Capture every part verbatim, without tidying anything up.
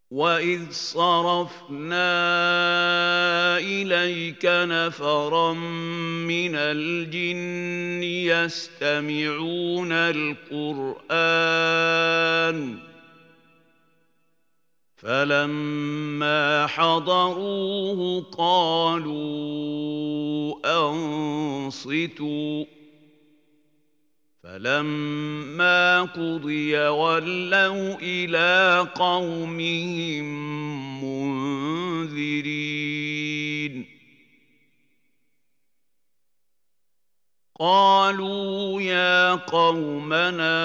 وَإِذْ صَرَفْنَا إِلَيْكَ نَفَرًا مِّنَ الْجِنِّ يَسْتَمِعُونَ الْقُرْآنَ فَلَمَّا حَضَرُوهُ قَالُوا أَنصِتُوا فَلَمَّا قُضِيَ وَلَّوْا إِلَىٰ قَوْمِهِم مُّنذِرِينَ قَالُوا يَا قَوْمَنَا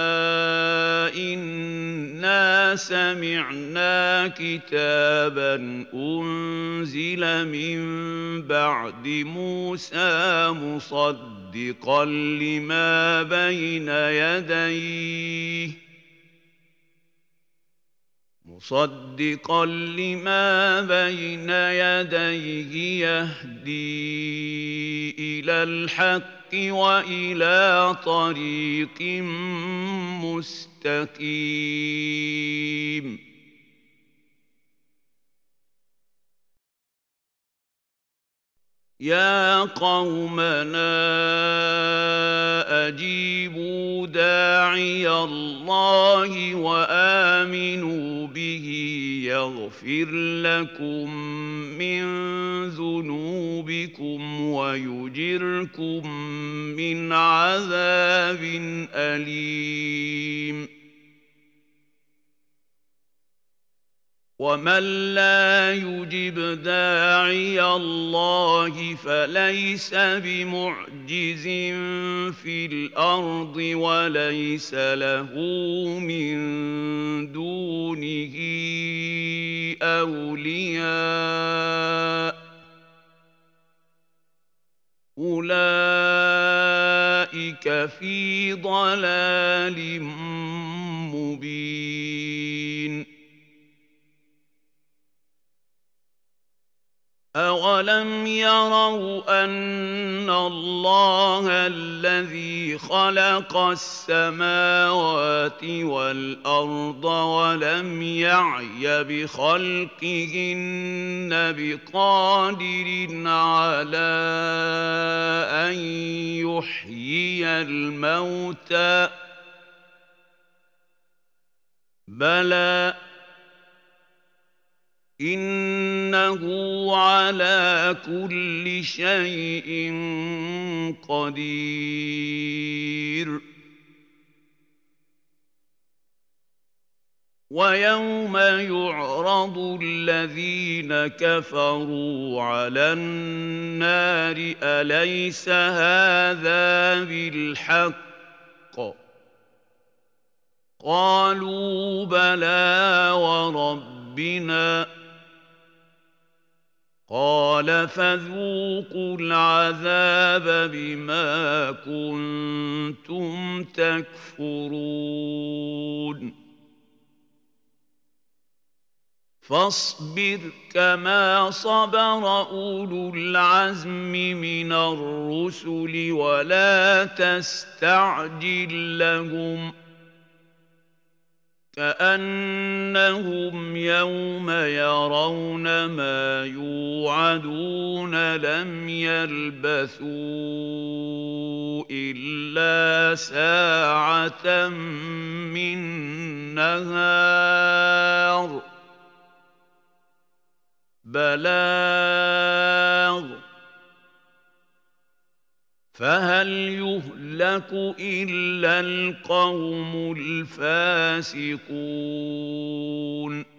إِنَّا سَمِعْنَا كِتَابًا أُنزِلَ مِن بَعْدِ مُوسَىٰ مُصَدِّقًا لِّمَا بَيْنَ يَدَيْهِ مُصَدِّقًا لِّمَا بَيْنَ يَدَيْهِ يَهْدِي إِلَى الْحَقِّ وَإِلَىٰ طَرِيقٍ مُّسْتَقِيمٍ يَا قَوْمَنَا أَجِيبُوا دَاعِيَ اللَّهِ وَآمِنُوا بِهِ يَغْفِرْ لَكُم مِّن ذُنُوبِكُمْ وَيُجِرْكُم مِّنْ عَذَابٍ أَلِيمٍ وَمَن لَّا يُجِبْ دَاعِيَ اللَّهِ فَلَيْسَ بِمُعْجِزٍ فِي الْأَرْضِ وَلَيْسَ لَهُ مِن دُونِهِ أَوْلِيَاءُ أُولَٰئِكَ فِي ضَلَالٍ مُّبِينٍ أَوَلَمْ يَرَوْا أَنَّ اللَّهَ الَّذِي خَلَقَ السَّمَاوَاتِ وَالْأَرْضَ وَلَمْ يَعْيَ بِخَلْقِهِنَّ بِقَادِرٍ عَلَىٰ أَن يُحْيِيَ الْمَوْتَىٰ بَلَىٰ إِنَّهُ عَلَىٰ كُلِّ شَيْءٍ قَدِيرٌ وَيَوْمَ يُعْرَضُ الَّذِينَ كَفَرُوا عَلَى النَّارِ أَلَيْسَ هَٰذَا بِالْحَقِّ قَالُوا بَلَىٰ وَرَبِّنَا قَالَ فَذُوقُوا الْعَذَابَ بِمَا كُنتُمْ تَكْفُرُونَ فَاصْبِرْ كَمَا صَبَرَ أُولُو الْعَزْمِ مِنَ الرُّسُلِ وَلَا تَسْتَعْجِل لَّهُمْ ۚ كَأَنَّهُمْ يَوْمَ يَرَوْنَ مَا يُوعَدُونَ لَمْ يَلْبَثُوا إِلَّا سَاعَةً مِّن نَّهَارٍ بَلَاغٌ فَهَلْ يُهْلَكُ إِلَّا الْقَوْمُ الْفَاسِقُونَ